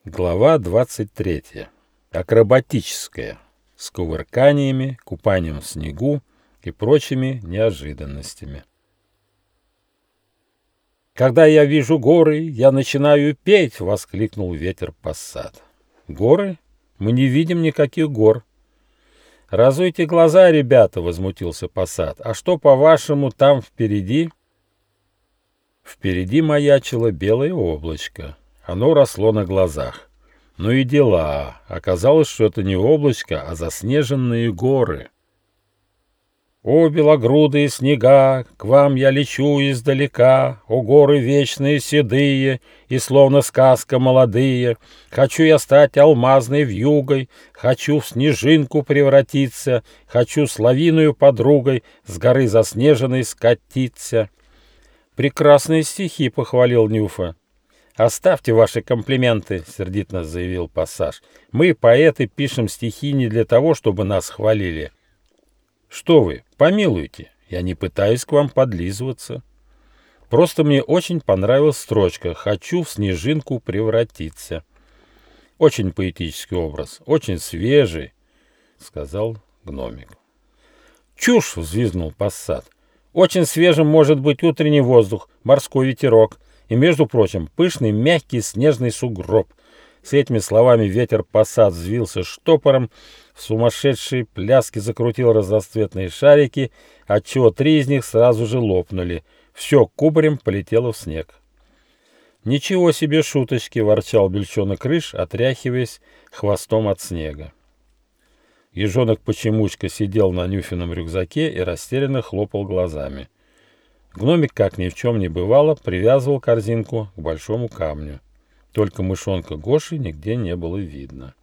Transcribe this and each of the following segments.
Глава 23. Акробатическая. С кувырканиями, купанием в снегу и прочими неожиданностями. «Когда я вижу горы, я начинаю петь!» — воскликнул ветер Пассат. «Горы? Мы не видим никаких гор». «Разуйте глаза, ребята!» — возмутился Пассат. «А что, по-вашему, там впереди?» Впереди маячило белое облачко. Оно росло на глазах. Ну и дела. Оказалось, что это не облачко, а заснеженные горы. «О, белогрудые снега, к вам я лечу издалека, о, горы вечные седые и словно сказка молодые, хочу я стать алмазной вьюгой, хочу в снежинку превратиться, хочу с лавиною подругой с горы заснеженной скатиться». «Прекрасные стихи», — похвалил Нюфа. «Оставьте ваши комплименты», — сердито заявил Пассаж. «Мы, поэты, пишем стихи не для того, чтобы нас хвалили». «Что вы, помилуйте, я не пытаюсь к вам подлизываться. Просто мне очень понравилась строчка «Хочу в снежинку превратиться». Очень поэтический образ, очень свежий», — сказал гномик. «Чушь!» — взвизгнул Пассат. «Очень свежим может быть утренний воздух, морской ветерок и, между прочим, пышный мягкий снежный сугроб». С этими словами ветер Пассат взвился штопором, в сумасшедшей пляске закрутил разноцветные шарики, отчего 3 из них сразу же лопнули. Все кубарем полетело в снег. «Ничего себе шуточки!» — ворчал Бельчонок-Рыж, отряхиваясь хвостом от снега. Ежонок-Почемучка сидел на Нюфином рюкзаке и растерянно хлопал глазами. Гномик, как ни в чем не бывало, привязывал корзинку к большому камню. Только мышонка Гоши нигде не было видно.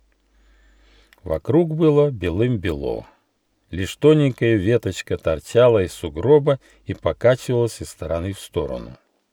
Вокруг было белым-бело. Лишь тоненькая веточка торчала из сугроба и покачивалась из стороны в сторону.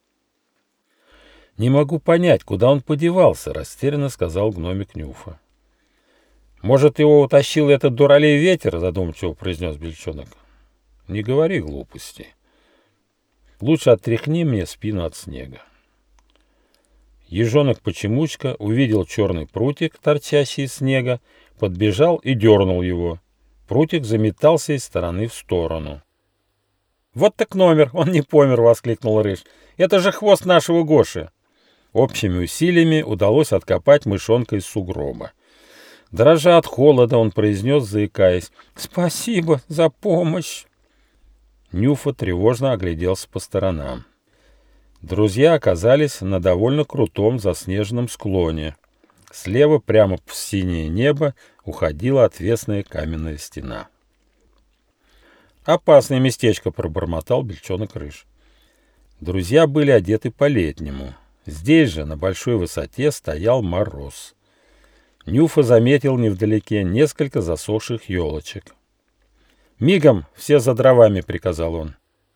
«Не могу понять, куда он подевался», — растерянно сказал гномик Нюфа. «Может, его утащил этот дуралей ветер?» — задумчиво произнес Бельчонок. «Не говори глупостей. Лучше отряхни мне спину от снега». Ежонок-Почемучка увидел черный прутик, торчащий из снега, подбежал и дернул его. Прутик заметался из стороны в сторону. «Вот так номер, он не помер!» — воскликнул Рыж. «Это же хвост нашего Гоши!» Общими усилиями удалось откопать мышонка из сугроба. Дрожа от холода, он произнес, заикаясь: «Спасибо за помощь!» Нюфа тревожно огляделся по сторонам. Друзья оказались на довольно крутом заснеженном склоне. Слева, прямо в синее небо, уходила отвесная каменная стена. «Опасное местечко», — пробормотал Бельчонок-Рыж. Друзья были одеты по-летнему. Здесь же, на большой высоте, стоял мороз. Нюфа заметил невдалеке несколько засохших елочек. «Мигом все за дровами», — приказал он.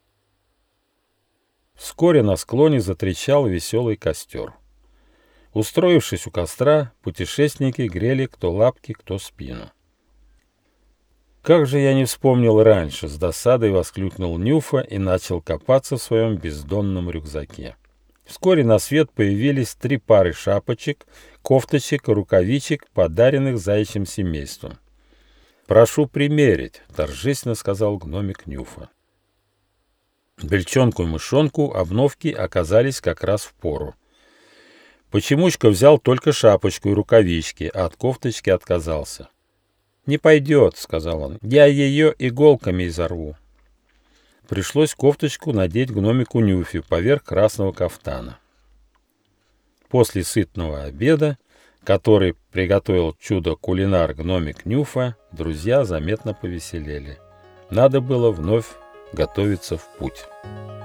Вскоре на склоне затрещал веселый костер. Устроившись у костра, путешественники грели кто лапки, кто спину. «Как же я не вспомнил раньше!» — с досадой воскликнул Нюфа и начал копаться в своем бездонном рюкзаке. Вскоре на свет появились 3 пары шапочек, кофточек и рукавичек, подаренных заячьим семейством. «Прошу примерить», — торжественно сказал гномик Нюфа. Бельчонку и мышонку обновки оказались как раз в пору. Почемучка взял только шапочку и рукавички, а от кофточки отказался. «Не пойдет», — сказал он, — «я ее иголками изорву». Пришлось кофточку надеть гномику Нюфе поверх красного кафтана. После сытного обеда, который приготовил чудо-кулинар гномик Нюфа, друзья заметно повеселели. Надо было вновь готовиться в путь.